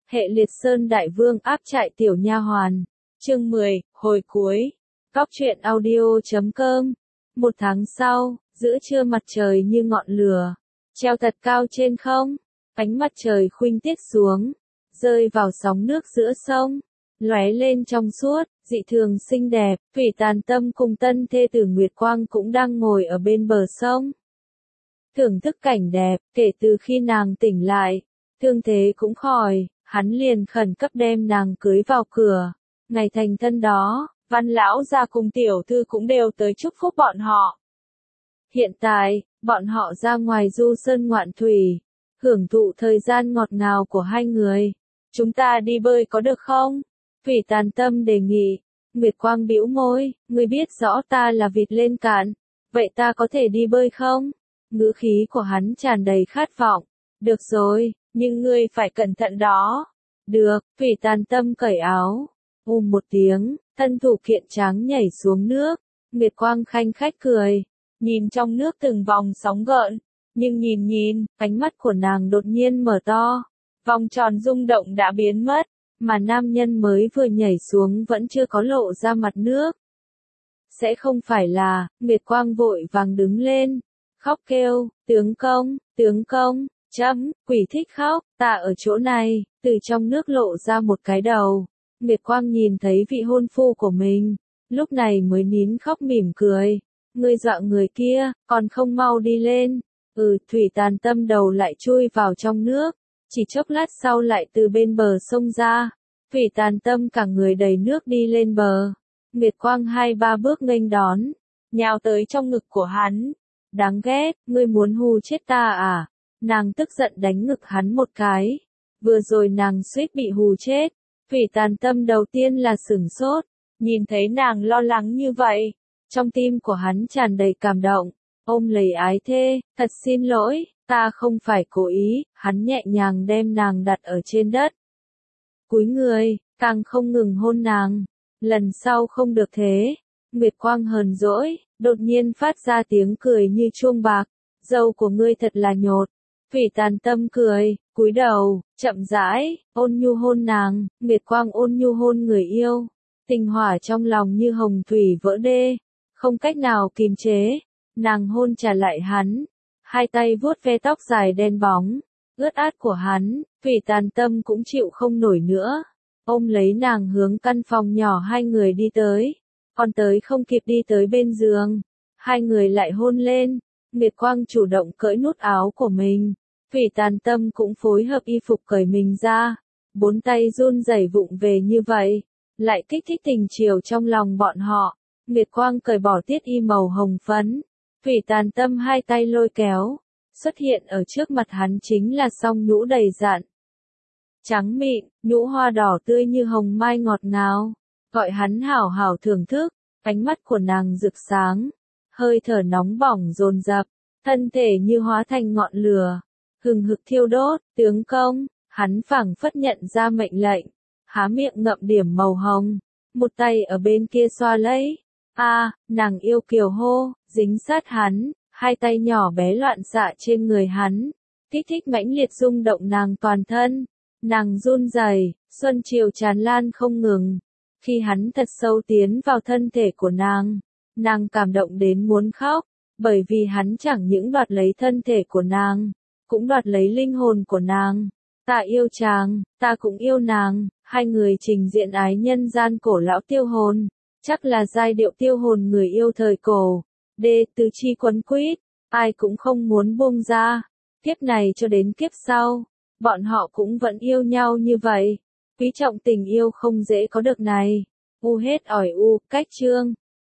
Hệ Liệt Sơn Đại Vương áp trại tiểu nha hoàn. Chương 10, hồi cuối. Cóc truyện audio.com. Một tháng sau, giữa trưa mặt trời như ngọn lửa, treo thật cao trên không, ánh mặt trời khuynh tiết xuống, rơi vào sóng nước giữa sông, lóe lên trong suốt, dị thường xinh đẹp. Thủy Tàn Tâm cùng tân thê tử Nguyệt Quang cũng đang ngồi ở bên bờ sông, thưởng thức cảnh đẹp. Kể từ khi nàng tỉnh lại, thương thế cũng khỏi, hắn liền khẩn cấp đem nàng cưới vào cửa. Ngày thành thân đó, Văn lão gia cùng tiểu thư cũng đều tới chúc phúc bọn họ. Hiện tại, bọn họ ra ngoài du sơn ngoạn thủy, hưởng thụ thời gian ngọt ngào của hai người. Chúng ta đi bơi có được không? Thủy Tàn Tâm đề nghị. Nguyệt Quang bĩu môi, ngươi biết rõ ta là vịt lên cạn, vậy ta có thể đi bơi không? Ngữ khí của hắn tràn đầy khát vọng. Được rồi, nhưng ngươi phải cẩn thận đó. Được. Thủy Tàn Tâm cởi áo. Một tiếng, thân thủ kiện tráng nhảy xuống nước. Nguyệt Quang khanh khách cười, nhìn trong nước từng vòng sóng gợn, nhưng nhìn, ánh mắt của nàng đột nhiên mở to, vòng tròn rung động đã biến mất, mà nam nhân mới vừa nhảy xuống vẫn chưa có lộ ra mặt nước. Sẽ không phải là. Nguyệt Quang vội vàng đứng lên, khóc kêu, tướng công, quỷ thích khóc, ta ở chỗ này. Từ trong nước lộ ra một cái đầu. Nguyệt Quang nhìn thấy vị hôn phu của mình, lúc này mới nín khóc mỉm cười. Ngươi dọa người kia, còn không mau đi lên. Thủy Tàn Tâm đầu lại chui vào trong nước, chỉ chốc lát sau lại từ bên bờ sông ra. Thủy Tàn Tâm cả người đầy nước đi lên bờ. Nguyệt Quang 2-3 bước nghênh đón, nhào tới trong ngực của hắn. Đáng ghét, ngươi muốn hù chết ta à? Nàng tức giận đánh ngực hắn một cái. Vừa rồi nàng suýt bị hù chết. Thủy Tàn Tâm đầu tiên là sửng sốt, nhìn thấy nàng lo lắng như vậy, trong tim của hắn tràn đầy cảm động, ôm lấy ái thê, thật xin lỗi, ta không phải cố ý. Hắn nhẹ nhàng đem nàng đặt ở trên đất, cúi người, càng không ngừng hôn nàng. Lần sau không được thế. Nguyệt Quang hờn dỗi, đột nhiên phát ra tiếng cười như chuông bạc, dâu của ngươi thật là nhột. Thủy Tàn Tâm cười, cúi đầu, chậm rãi, ôn nhu hôn nàng. Nguyệt Quang ôn nhu hôn người yêu, tình hỏa trong lòng như hồng thủy vỡ đê, không cách nào kìm chế. Nàng hôn trả lại hắn, hai tay vuốt ve tóc dài đen bóng, ướt át của hắn. Thủy Tàn Tâm cũng chịu không nổi nữa, ôm lấy nàng hướng căn phòng nhỏ hai người đi tới. Còn tới không kịp đi tới bên giường, hai người lại hôn lên. Nguyệt Quang chủ động cởi nút áo của mình, Thủy Tàn Tâm cũng phối hợp y phục cởi mình ra. Bốn tay run rẩy vụng về như vậy, lại kích thích tình chiều trong lòng bọn họ. Nguyệt Quang cởi bỏ tiết y màu hồng phấn, Thủy Tàn Tâm hai tay lôi kéo, xuất hiện ở trước mặt hắn chính là song nhũ đầy dặn, trắng mịn, nhũ hoa đỏ tươi như hồng mai ngọt ngào, gọi hắn hảo hảo thưởng thức. Ánh mắt của nàng rực sáng, hơi thở nóng bỏng dồn dập, thân thể như hóa thành ngọn lửa, hừng hực thiêu đốt. Tướng công, hắn phảng phất nhận ra mệnh lệnh, há miệng ngậm điểm màu hồng, một tay ở bên kia xoa lấy. Nàng yêu kiều hô, dính sát hắn, hai tay nhỏ bé loạn xạ trên người hắn, kích thích mãnh liệt rung động nàng toàn thân. Nàng run rẩy, xuân chiều tràn lan không ngừng. Khi hắn thật sâu tiến vào thân thể của nàng cảm động đến muốn khóc, bởi vì hắn chẳng những đoạt lấy thân thể của nàng, cũng đoạt lấy linh hồn của nàng. Ta yêu chàng, ta cũng yêu nàng. Hai người trình diện ái nhân gian cổ lão tiêu hồn, chắc là giai điệu tiêu hồn người yêu thời cổ. Tứ chi quấn quýt, ai cũng không muốn buông ra. Kiếp này cho đến kiếp sau, bọn họ cũng vẫn yêu nhau như vậy. Quý trọng tình yêu không dễ có được này. Hết ỏi cách chương.